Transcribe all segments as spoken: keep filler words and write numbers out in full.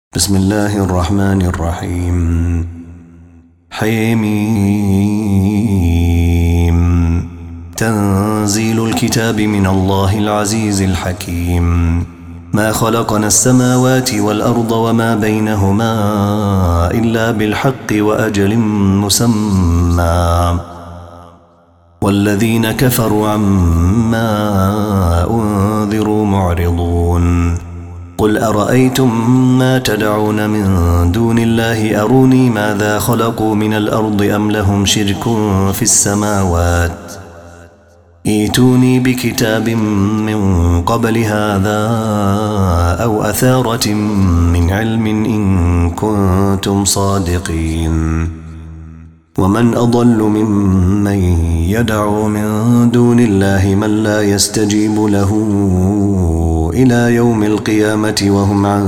بسم الله الرحمن الرحيم. حميم. تنزيل الكتاب من الله العزيز الحكيم. ما خلقنا السماوات والأرض وما بينهما إلا بالحق وأجل مسمى، والذين كفروا عما أنذروا معرضون. قل أرأيتم ما تدعون من دون الله أروني ماذا خلقوا من الأرض أم لهم شرك في السماوات، ائتوني بكتاب من قبل هذا أو أثارة من علم إن كنتم صادقين. ومن أضل ممن يدعو من دون الله من لا يستجيب له إلى يوم القيامة وهم عن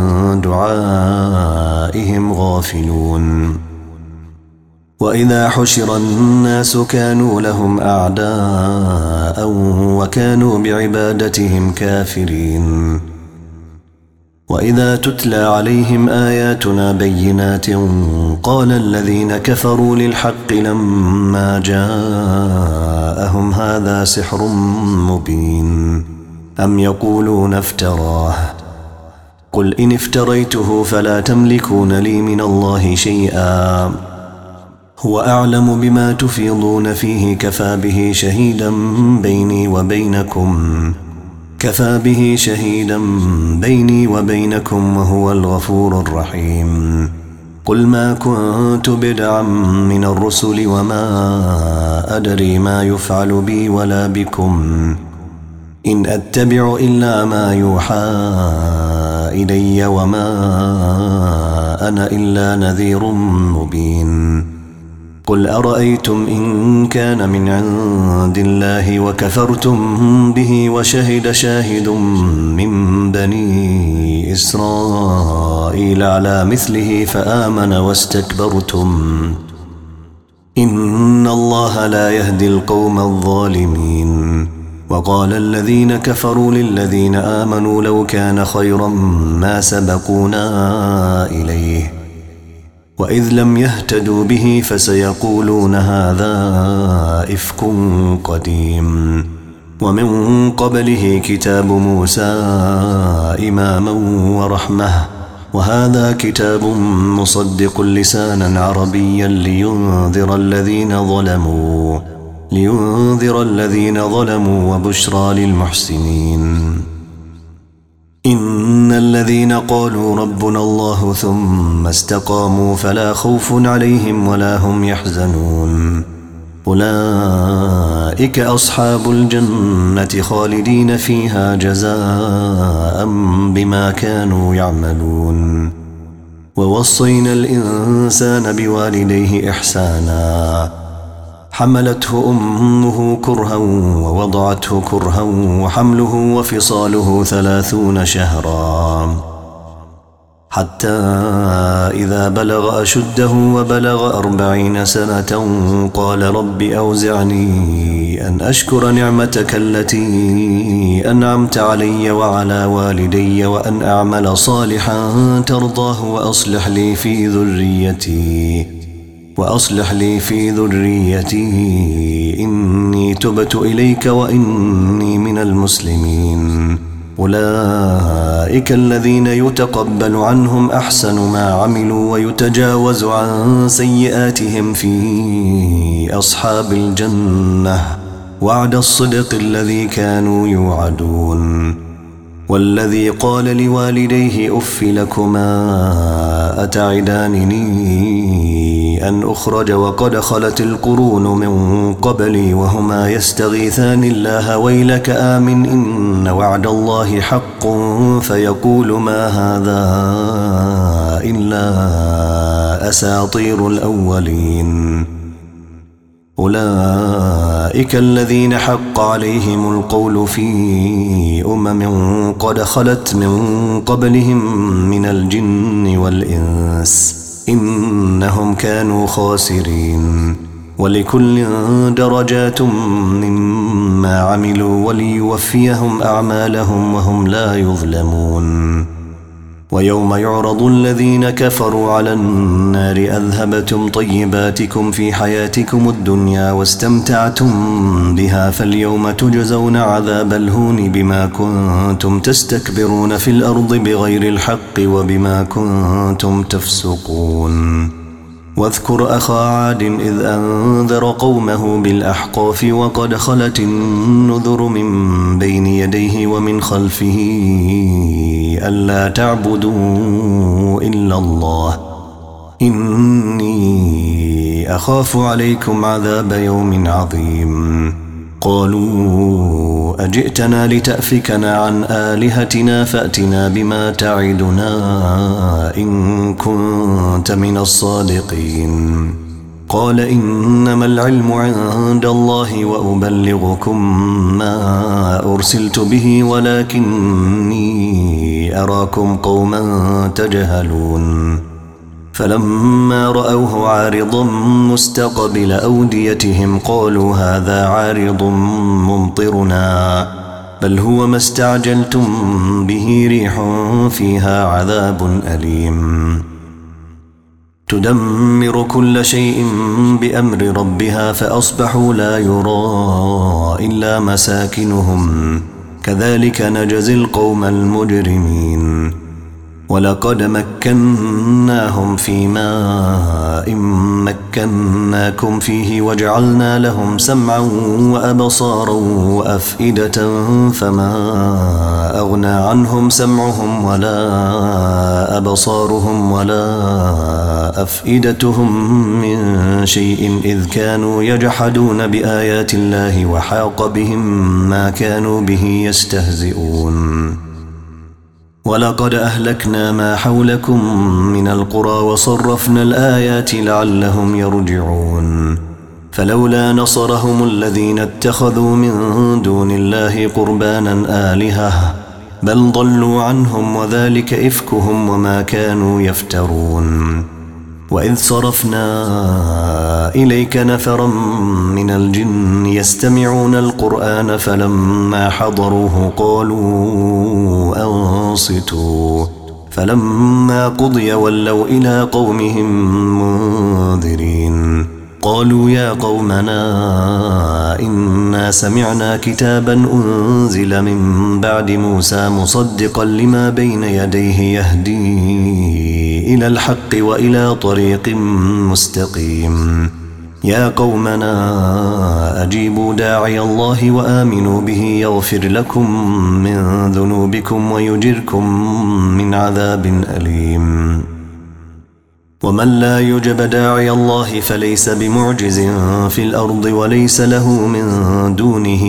دعائهم غافلون. وإذا حشر الناس كانوا لهم أعداء وكانوا بعبادتهم كافرين. وإذا تتلى عليهم آياتنا بينات قال الذين كفروا للحق لما جاءهم هذا سحر مبين أم يقولون افتراه، قل إن افتريته فلا تملكون لي من الله شيئا هو أعلم بما تفيضون فيه كفى به شهيدا بيني وبينكم كفى به شهيدا بيني وبينكم وهو الغفور الرحيم. قل ما كنت بدعا من الرسل وما أدري ما يفعل بي ولا بكم إن أتبع إلا ما يوحى إلي وما أنا إلا نذير مبين. قل أرأيتم إن كان من عند الله وكفرتم به وشهد شاهد من بني إسرائيل على مثله فآمن واستكبرتم إن الله لا يهدي القوم الظالمين. وقال الذين كفروا للذين آمنوا لو كان خيرا ما سبقونا إليه وإذ لم يهتدوا به فسيقولون هذا إفك قديم. ومن قبله كتاب موسى إماما ورحمة وهذا كتاب مصدق لسانا عربيا لينذر الذين ظلموا لينذر الذين ظلموا وبشرى للمحسنين. إن الذين قالوا ربنا الله ثم استقاموا فلا خوف عليهم ولا هم يحزنون أولئك أصحاب الجنة خالدين فيها جزاء بما كانوا يعملون. ووصينا الإنسان بوالديه إحسانا حملته أمه كرها ووضعته كرها وحمله وفصاله ثلاثون شهرا حتى إذا بلغ أشده وبلغ أربعين سنة قال رب أوزعني أن أشكر نعمتك التي أنعمت علي وعلى والدي وأن أعمل صالحا ترضاه وأصلح لي في ذريتي وأصلح لي في ذريتي إني تبت إليك وإني من المسلمين. أولئك الذين يتقبل عنهم أحسن ما عملوا ويتجاوز عن سيئاتهم في أصحاب الجنة وعد الصدق الذي كانوا يوعدون. والذي قال لوالديه أف لكما أتعدانني أن أخرج وقد خلت القرون من قبلي وهما يستغيثان الله ويلك آمن إن وعد الله حق فيقول ما هذا إلا أساطير الأولين. أولئك الذين حق عليهم القول في أمم قد خلت من قبلهم من الجن والإنس إنهم كانوا خاسرين. ولكل درجات مما عملوا وليوفيهم أعمالهم وهم لا يظلمون. ويوم يعرض الذين كفروا على النار أذهبتم طيباتكم في حياتكم الدنيا واستمتعتم بها فاليوم تجزون عذاب الهون بما كنتم تستكبرون في الأرض بغير الحق وبما كنتم تفسقون واذكر أخا عاد إذ أنذر قومه بالأحقاف وقد خلت النذر من بين يديه ومن خلفه ألا تعبدوا إلا الله إني أخاف عليكم عذاب يوم عظيم قالوا أجئتنا لتأفكنا عن آلهتنا فأتنا بما تعدنا إن كنت من الصادقين قال إنما العلم عند الله وأبلغكم ما أرسلت به ولكني أراكم قوما تجهلون فلما رأوه عارضا مستقبل أوديتهم قالوا هذا عارض ممطرنا بل هو ما استعجلتم به ريح فيها عذاب أليم تدمر كل شيء بأمر ربها فأصبحوا لا يرى إلا مساكنهم كذلك نجزي القوم المجرمين ولقد مكناهم في ماء مكناكم فيه وجعلنا لهم سمعا وأبصارا وأفئدة فما أغنى عنهم سمعهم ولا أبصارهم ولا أفئدتهم من شيء إذ كانوا يجحدون بآيات الله وحاق بهم ما كانوا به يستهزئون ولقد أهلكنا ما حولكم من القرى وصرفنا الآيات لعلهم يرجعون فلولا نصرهم الذين اتخذوا من دون الله قربانا آلهة بل ضلوا عنهم وذلك إفكهم وما كانوا يفترون وإذ صرفنا إليك نفرا من الجن يستمعون القرآن فلما حضروه قالوا أنصتوا فلما قضي ولوا إلى قومهم منذرين قالوا يا قومنا إنا سمعنا كتابا أنزل من بعد موسى مصدقا لما بين يديه يهدي إلى الحق وإلى طريق مستقيم يا قومنا أجيبوا داعي الله وآمنوا به يغفر لكم من ذنوبكم ويجركم من عذاب أليم ومن لا يجب داعي الله فليس بمعجز في الأرض وليس له من دونه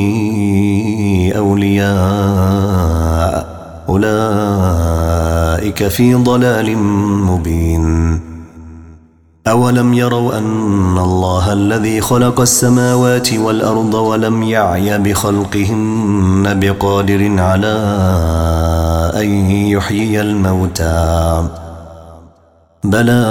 أولياء أولئك في ضلال مبين أولم يروا أن الله الذي خلق السماوات والأرض ولم يعي بخلقهن بقادر على أن يحيي الموتى بلى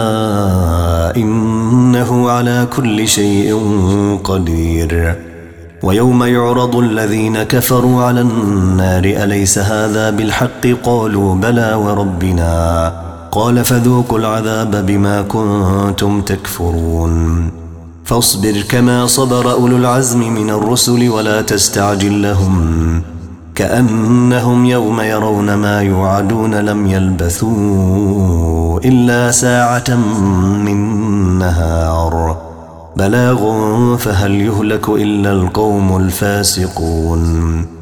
إنه على كل شيء قدير ويوم يعرض الذين كفروا على النار أليس هذا بالحق قالوا بلى وربنا قال فذوقوا العذاب بما كنتم تكفرون فاصبر كما صبر أولو العزم من الرسل ولا تستعجل لهم كأنهم يوم يرون ما يوعدون لم يلبثوا إلا ساعة من نهار بلاغ فهل يهلك إلا القوم الفاسقون